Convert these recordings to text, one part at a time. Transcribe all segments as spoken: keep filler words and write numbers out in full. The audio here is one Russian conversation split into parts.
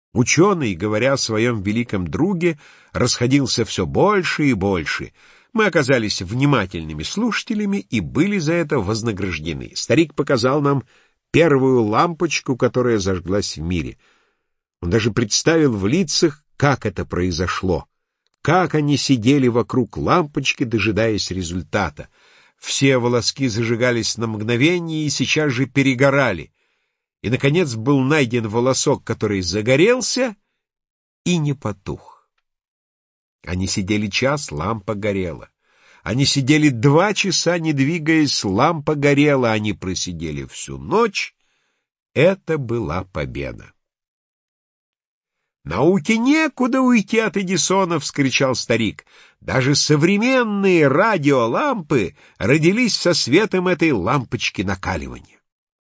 Ученый, говоря о своем великом друге, расходился все больше и больше. Мы оказались внимательными слушателями и были за это вознаграждены. Старик показал нам первую лампочку, которая зажглась в мире. Он даже представил в лицах, как это произошло, как они сидели вокруг лампочки, дожидаясь результата. Все волоски зажигались на мгновение и сейчас же перегорали. И, наконец, был найден волосок, который загорелся и не потух. Они сидели час, лампа горела. Они сидели два часа, не двигаясь, лампа горела. Они просидели всю ночь. Это была победа. «Науке некуда уйти от Эдисона!» — вскричал старик. «Даже современные радиолампы родились со светом этой лампочки накаливания».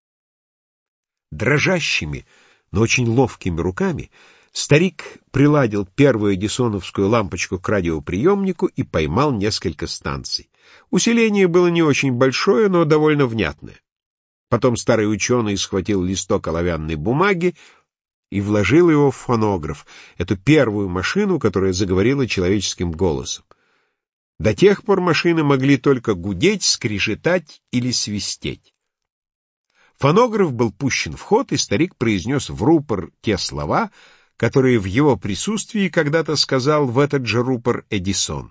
Дрожащими, но очень ловкими руками старик приладил первую эдисоновскую лампочку к радиоприемнику и поймал несколько станций. Усиление было не очень большое, но довольно внятное. Потом старый ученый схватил листок оловянной бумаги и вложил его в фонограф, эту первую машину, которая заговорила человеческим голосом. До тех пор машины могли только гудеть, скрежетать или свистеть. Фонограф был пущен в ход, и старик произнес в рупор те слова, которые в его присутствии когда-то сказал в этот же рупор Эдисон.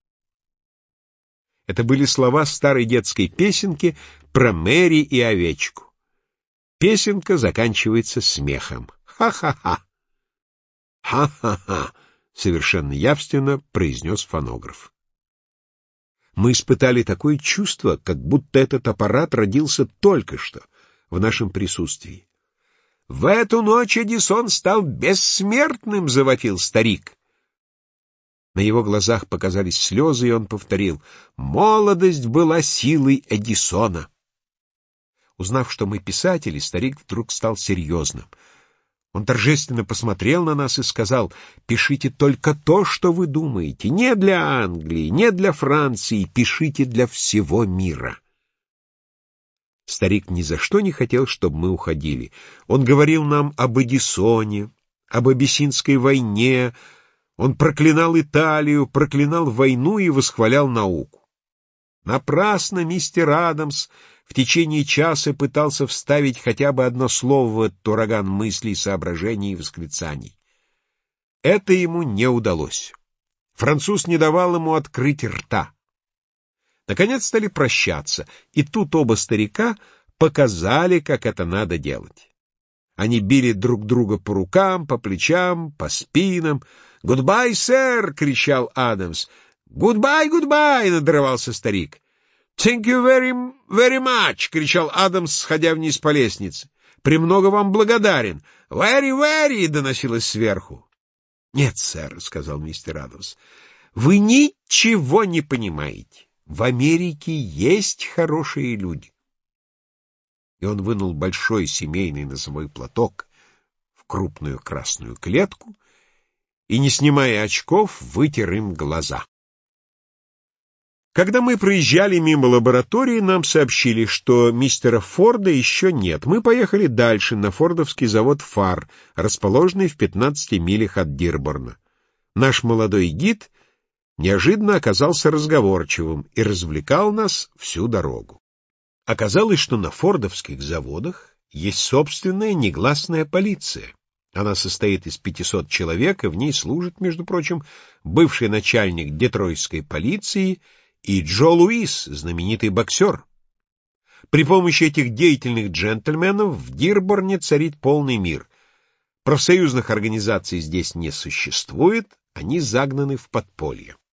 Это были слова старой детской песенки про Мэри и овечку. Песенка заканчивается смехом. «Ха-ха-ха!» «Ха-ха-ха!» — совершенно явственно произнес фонограф. Мы испытали такое чувство, как будто этот аппарат родился только что, в нашем присутствии. «В эту ночь Эдисон стал бессмертным!» — завопил старик. На его глазах показались слезы, и он повторил: «Молодость была силой Эдисона». Узнав, что мы писатели, старик вдруг стал серьезным. Он торжественно посмотрел на нас и сказал: «Пишите только то, что вы думаете. Не для Англии, не для Франции, пишите для всего мира». Старик ни за что не хотел, чтобы мы уходили. Он говорил нам об Эдисоне, об Абиссинской войне. Он проклинал Италию, проклинал войну и восхвалял науку. Напрасно мистер Адамс в течение часа пытался вставить хотя бы одно слово в этот ураган мыслей, соображений и восклицаний. Это ему не удалось. Француз не давал ему открыть рта. Наконец стали прощаться, и тут оба старика показали, как это надо делать. Они били друг друга по рукам, по плечам, по спинам. «Гудбай, сэр!» — кричал Адамс. «Гудбай, гудбай!» — надрывался старик. «Thank you very, very much!» — кричал Адамс, сходя вниз по лестнице. «Премного вам благодарен!» «Very, very!» — доносилось сверху. «Нет, сэр», — сказал мистер Адамс, — «вы ничего не понимаете. В Америке есть хорошие люди». И он вынул большой семейный носовой платок в крупную красную клетку и, не снимая очков, вытер им глаза. Когда мы проезжали мимо лаборатории, нам сообщили, что мистера Форда еще нет. Мы поехали дальше, на фордовский завод фар, расположенный в пятнадцати милях от Дирборна. Наш молодой гид неожиданно оказался разговорчивым и развлекал нас всю дорогу. Оказалось, что на фордовских заводах есть собственная негласная полиция. Она состоит из пятисот человек, и в ней служит, между прочим, бывший начальник детройтской полиции и Джо Луис, знаменитый боксер. При помощи этих деятельных джентльменов в Дирборне царит полный мир. Профсоюзных организаций здесь не существует, они загнаны в подполье.